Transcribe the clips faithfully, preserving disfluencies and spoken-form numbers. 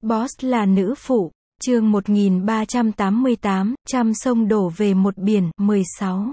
Boss là nữ phụ, chương một nghìn ba trăm tám mươi tám, trăm sông đổ về một biển, mười sáu.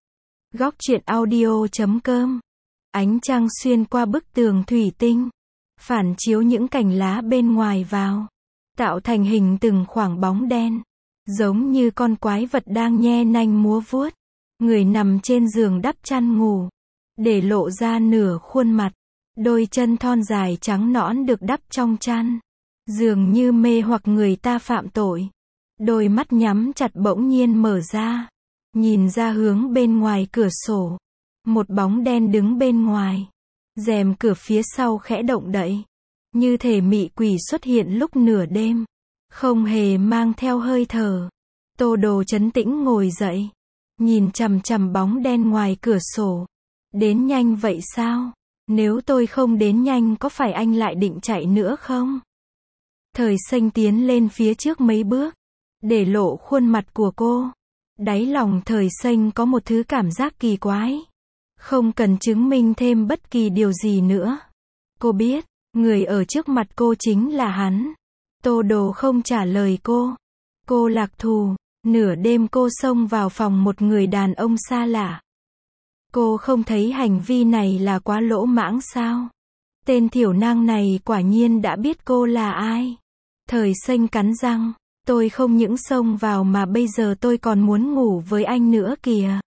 Góc truyện audio chấm com. Ánh trăng xuyên qua bức tường thủy tinh, phản chiếu những cành lá bên ngoài vào, tạo thành hình từng khoảng bóng đen, giống như con quái vật đang nhe nanh múa vuốt. Người nằm trên giường đắp chăn ngủ, để lộ ra nửa khuôn mặt, đôi chân thon dài trắng nõn được đắp trong chăn, dường như mê hoặc người ta phạm tội. Đôi mắt nhắm chặt bỗng nhiên mở ra, nhìn ra hướng bên ngoài cửa sổ. Một bóng đen đứng bên ngoài, rèm cửa phía sau khẽ động đậy, như thể mị quỷ xuất hiện lúc nửa đêm, không hề mang theo hơi thở. Tô Đồ trấn tĩnh ngồi dậy, nhìn chằm chằm bóng đen ngoài cửa sổ. Đến nhanh vậy sao? Nếu tôi không đến nhanh có phải anh lại định chạy nữa không? Thời Xanh tiến lên phía trước mấy bước, để lộ khuôn mặt của cô. Đáy lòng Thời Xanh có một thứ cảm giác kỳ quái. Không cần chứng minh thêm bất kỳ điều gì nữa. Cô biết, người ở trước mặt cô chính là hắn. Tô Đồ không trả lời cô. Cô Lạc Thù, nửa đêm cô xông vào phòng một người đàn ông xa lạ. Cô không thấy hành vi này là quá lỗ mãng sao? Tên thiểu năng này quả nhiên đã biết cô là ai. Thời Xanh cắn răng, tôi không những xông vào mà bây giờ tôi còn muốn ngủ với anh nữa kìa.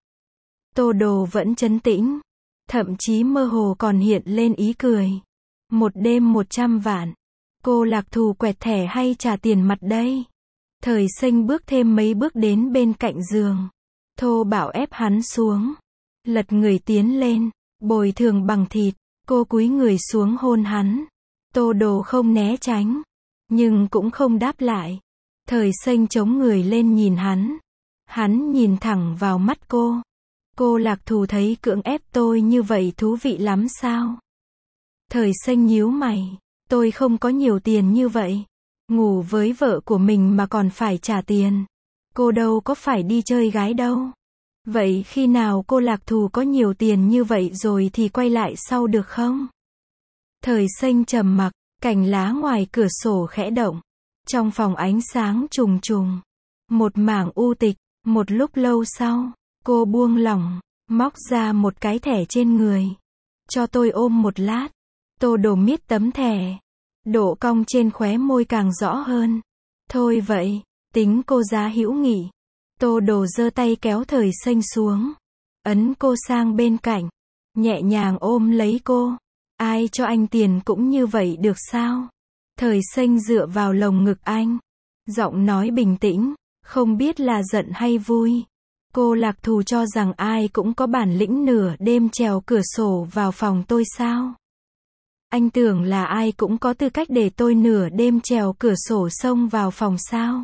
Tô Đồ vẫn trấn tĩnh, thậm chí mơ hồ còn hiện lên ý cười. Một đêm một trăm vạn. Cô Lạc Thù quẹt thẻ hay trả tiền mặt đây? Thời Xanh bước thêm mấy bước đến bên cạnh giường, thô bạo ép hắn xuống, lật người tiến lên, bồi thường bằng thịt. Cô cúi người xuống hôn hắn. Tô Đồ không né tránh, nhưng cũng không đáp lại. Thời Xanh chống người lên nhìn hắn. Hắn nhìn thẳng vào mắt cô. Cô Lạc Thù thấy cưỡng ép tôi như vậy thú vị lắm sao? Thời Xanh nhíu mày. Tôi không có nhiều tiền như vậy. Ngủ với vợ của mình mà còn phải trả tiền. Cô đâu có phải đi chơi gái đâu. Vậy khi nào cô Lạc Thù có nhiều tiền như vậy rồi thì quay lại sau được không? Thời Xanh trầm mặc, cành lá ngoài cửa sổ khẽ động. Trong phòng ánh sáng trùng trùng. Một mảng u tịch. Một lúc lâu sau, cô buông lỏng, móc ra một cái thẻ trên người. Cho tôi ôm một lát. Tô Đồ miết tấm thẻ. Độ cong trên khóe môi càng rõ hơn. Thôi vậy, tính cô giá hữu nghị. Tô Đồ giơ tay kéo Thời Xanh xuống, ấn cô sang bên cạnh, nhẹ nhàng ôm lấy cô. Ai cho anh tiền cũng như vậy được sao? Thời Xanh dựa vào lồng ngực anh, giọng nói bình tĩnh, không biết là giận hay vui. Cô Lạc Thù cho rằng ai cũng có bản lĩnh nửa đêm trèo cửa sổ vào phòng tôi sao? Anh tưởng là ai cũng có tư cách để tôi nửa đêm trèo cửa sổ xông vào phòng sao?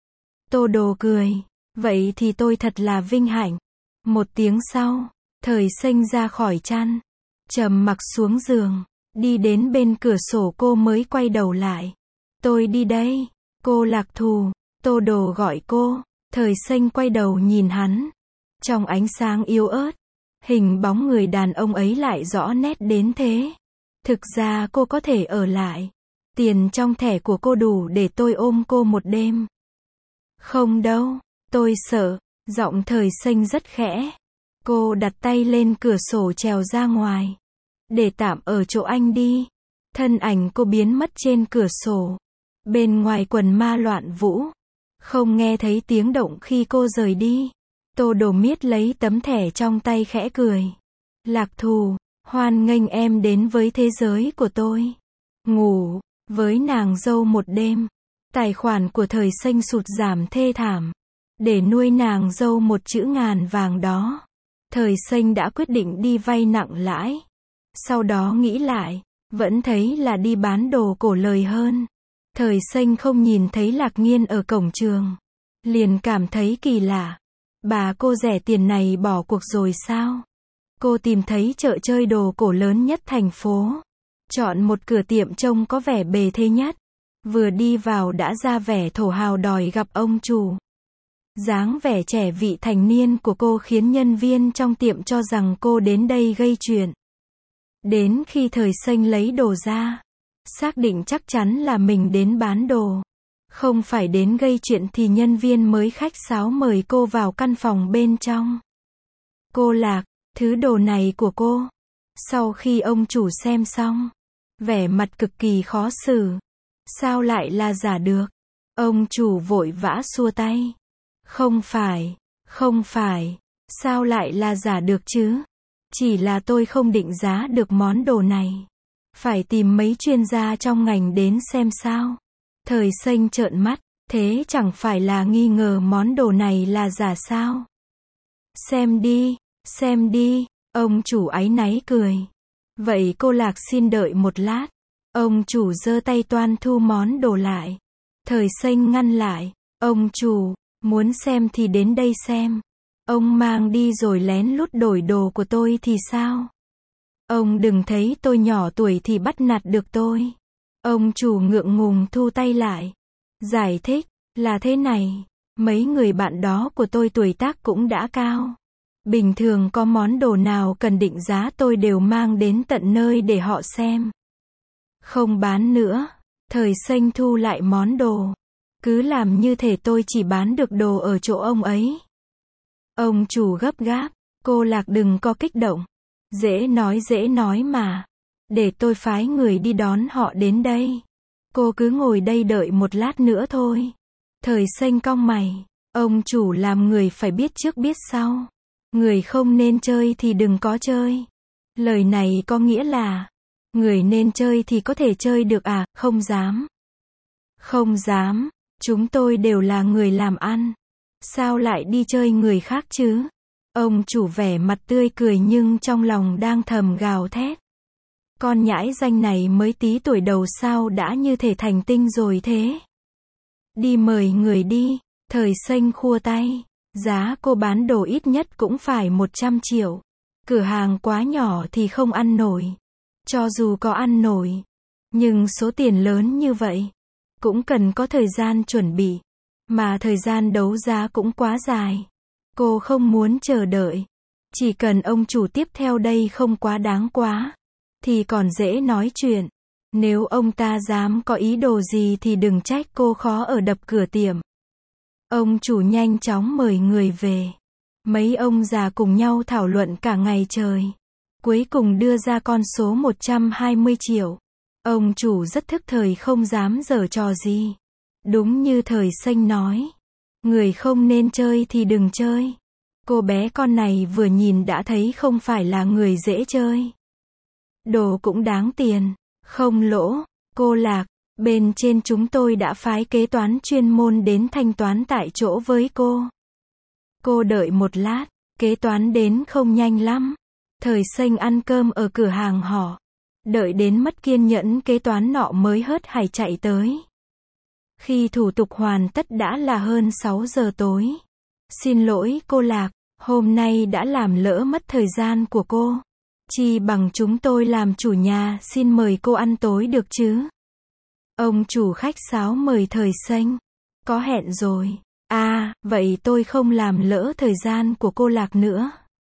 Tô Đồ cười. Vậy thì tôi thật là vinh hạnh. Một tiếng sau, Thời Xanh ra khỏi chăn, trầm mặc xuống giường, đi đến bên cửa sổ. Cô mới quay đầu lại. Tôi đi đây. Cô Lạc Thù. Tô Đồ gọi cô. Thời Xanh quay đầu nhìn hắn. Trong ánh sáng yếu ớt, hình bóng người đàn ông ấy lại rõ nét đến thế. Thực ra cô có thể ở lại. Tiền trong thẻ của cô đủ để tôi ôm cô một đêm. Không đâu. Tôi sợ. Giọng Thời Xanh rất khẽ. Cô đặt tay lên cửa sổ trèo ra ngoài. Để tạm ở chỗ anh đi. Thân ảnh cô biến mất trên cửa sổ. Bên ngoài quần ma loạn vũ. Không nghe thấy tiếng động khi cô rời đi. Tô Đồ miết lấy tấm thẻ trong tay khẽ cười. Lạc Thù, hoan nghênh em đến với thế giới của tôi. Ngủ với nàng dâu một đêm. Tài khoản của Thời Xanh sụt giảm thê thảm. Để nuôi nàng dâu một chữ ngàn vàng đó, Thời Xanh đã quyết định đi vay nặng lãi. Sau đó nghĩ lại, vẫn thấy là đi bán đồ cổ lời hơn. Thời Xanh không nhìn thấy Lạc Nghiên ở cổng trường, liền cảm thấy kỳ lạ. Bà cô rẻ tiền này bỏ cuộc rồi sao? Cô tìm thấy chợ chơi đồ cổ lớn nhất thành phố, chọn một cửa tiệm trông có vẻ bề thế nhất. Vừa đi vào đã ra vẻ thổ hào đòi gặp ông chủ. Dáng vẻ trẻ vị thành niên của cô khiến nhân viên trong tiệm cho rằng cô đến đây gây chuyện. Đến khi Thời Xanh lấy đồ ra, Xác định chắc chắn là mình đến bán đồ, không phải đến gây chuyện thì nhân viên mới khách sáo mời cô vào căn phòng bên trong. Cô Lạc, thứ đồ này của cô. Sau khi ông chủ xem xong, vẻ mặt cực kỳ khó xử. Sao lại là giả được? Ông chủ vội vã xua tay. Không phải, không phải, sao lại là giả được chứ? Chỉ là tôi không định giá được món đồ này. Phải tìm mấy chuyên gia trong ngành đến xem sao. Thời Xanh trợn mắt, thế chẳng phải là nghi ngờ món đồ này là giả sao? Xem đi, xem đi, ông chủ áy náy cười. Vậy cô Lạc xin đợi một lát. Ông chủ giơ tay toan thu món đồ lại. Thời Xanh ngăn lại. Ông chủ, muốn xem thì đến đây xem. Ông mang đi rồi lén lút đổi đồ của tôi thì sao? Ông đừng thấy tôi nhỏ tuổi thì bắt nạt được tôi. Ông chủ ngượng ngùng thu tay lại. Giải thích, là thế này, mấy người bạn đó của tôi tuổi tác cũng đã cao. Bình thường có món đồ nào cần định giá tôi đều mang đến tận nơi để họ xem. Không bán nữa. Thời Xanh thu lại món đồ. Cứ làm như thể tôi chỉ bán được đồ ở chỗ ông ấy. Ông chủ gấp gáp. Cô Lạc đừng có kích động. Dễ nói dễ nói mà. Để tôi phái người đi đón họ đến đây. Cô cứ ngồi đây đợi một lát nữa thôi. Thời Xanh cong mày. Ông chủ làm người phải biết trước biết sau. Người không nên chơi thì đừng có chơi. Lời này có nghĩa là, người nên chơi thì có thể chơi được à? Không dám. Không dám. Chúng tôi đều là người làm ăn. Sao lại đi chơi người khác chứ? Ông chủ vẻ mặt tươi cười nhưng trong lòng đang thầm gào thét. Con nhãi danh này mới tí tuổi đầu sao đã như thể thành tinh rồi thế? Đi mời người đi. Thời Xanh khua tay. Giá cô bán đồ ít nhất cũng phải một trăm triệu. Cửa hàng quá nhỏ thì không ăn nổi. Cho dù có ăn nổi, nhưng số tiền lớn như vậy, cũng cần có thời gian chuẩn bị. Mà thời gian đấu giá cũng quá dài. Cô không muốn chờ đợi. Chỉ cần ông chủ tiếp theo đây không quá đáng quá, thì còn dễ nói chuyện. Nếu ông ta dám có ý đồ gì thì đừng trách cô khó ở đập cửa tiệm. Ông chủ nhanh chóng mời người về. Mấy ông già cùng nhau thảo luận cả ngày trời. Cuối cùng đưa ra con số một trăm hai mươi triệu. Ông chủ rất thức thời không dám giở trò gì. Đúng như Thời Xanh nói. Người không nên chơi thì đừng chơi. Cô bé con này vừa nhìn đã thấy không phải là người dễ chơi. Đồ cũng đáng tiền. Không lỗ. Cô Lạc, bên trên chúng tôi đã phái kế toán chuyên môn đến thanh toán tại chỗ với cô. Cô đợi một lát. Kế toán đến không nhanh lắm. Thời Xanh ăn cơm ở cửa hàng họ. Đợi đến mất kiên nhẫn kế toán nọ mới hớt hải chạy tới. Khi thủ tục hoàn tất đã là hơn sáu giờ tối. Xin lỗi cô Lạc, hôm nay đã làm lỡ mất thời gian của cô. Chi bằng chúng tôi làm chủ nhà xin mời cô ăn tối được chứ? Ông chủ khách sáo mời Thời Xanh. Có hẹn rồi. À, vậy tôi không làm lỡ thời gian của cô Lạc nữa.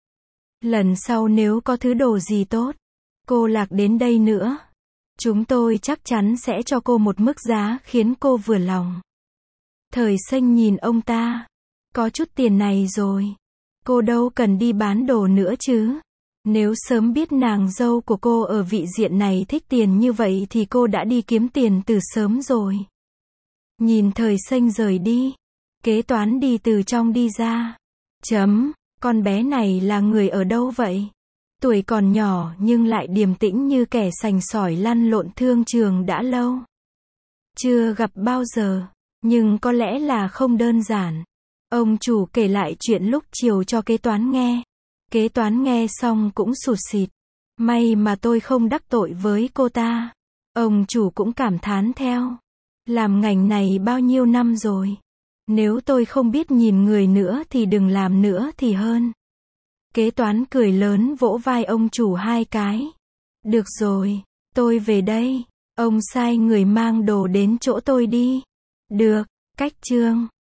Lần sau nếu có thứ đồ gì tốt, cô Lạc đến đây nữa, chúng tôi chắc chắn sẽ cho cô một mức giá khiến cô vừa lòng. Thời Xanh nhìn ông ta. Có chút tiền này rồi. Cô đâu cần đi bán đồ nữa chứ. Nếu sớm biết nàng dâu của cô ở vị diện này thích tiền như vậy thì cô đã đi kiếm tiền từ sớm rồi. Nhìn Thời Xanh rời đi. Kế toán đi từ trong đi ra. Chấm, con bé này là người ở đâu vậy? Tuổi còn nhỏ nhưng lại điềm tĩnh như kẻ sành sỏi lăn lộn thương trường đã lâu. Chưa gặp bao giờ, nhưng có lẽ là không đơn giản. Ông chủ kể lại chuyện lúc chiều cho kế toán nghe. Kế toán nghe xong cũng sụt sịt. May mà tôi không đắc tội với cô ta. Ông chủ cũng cảm thán theo. Làm ngành này bao nhiêu năm rồi. Nếu tôi không biết nhìn người nữa thì đừng làm nữa thì hơn. Kế toán cười lớn vỗ vai ông chủ hai cái. Được rồi, tôi về đây. Ông sai người mang đồ đến chỗ tôi đi. Được, cách chương.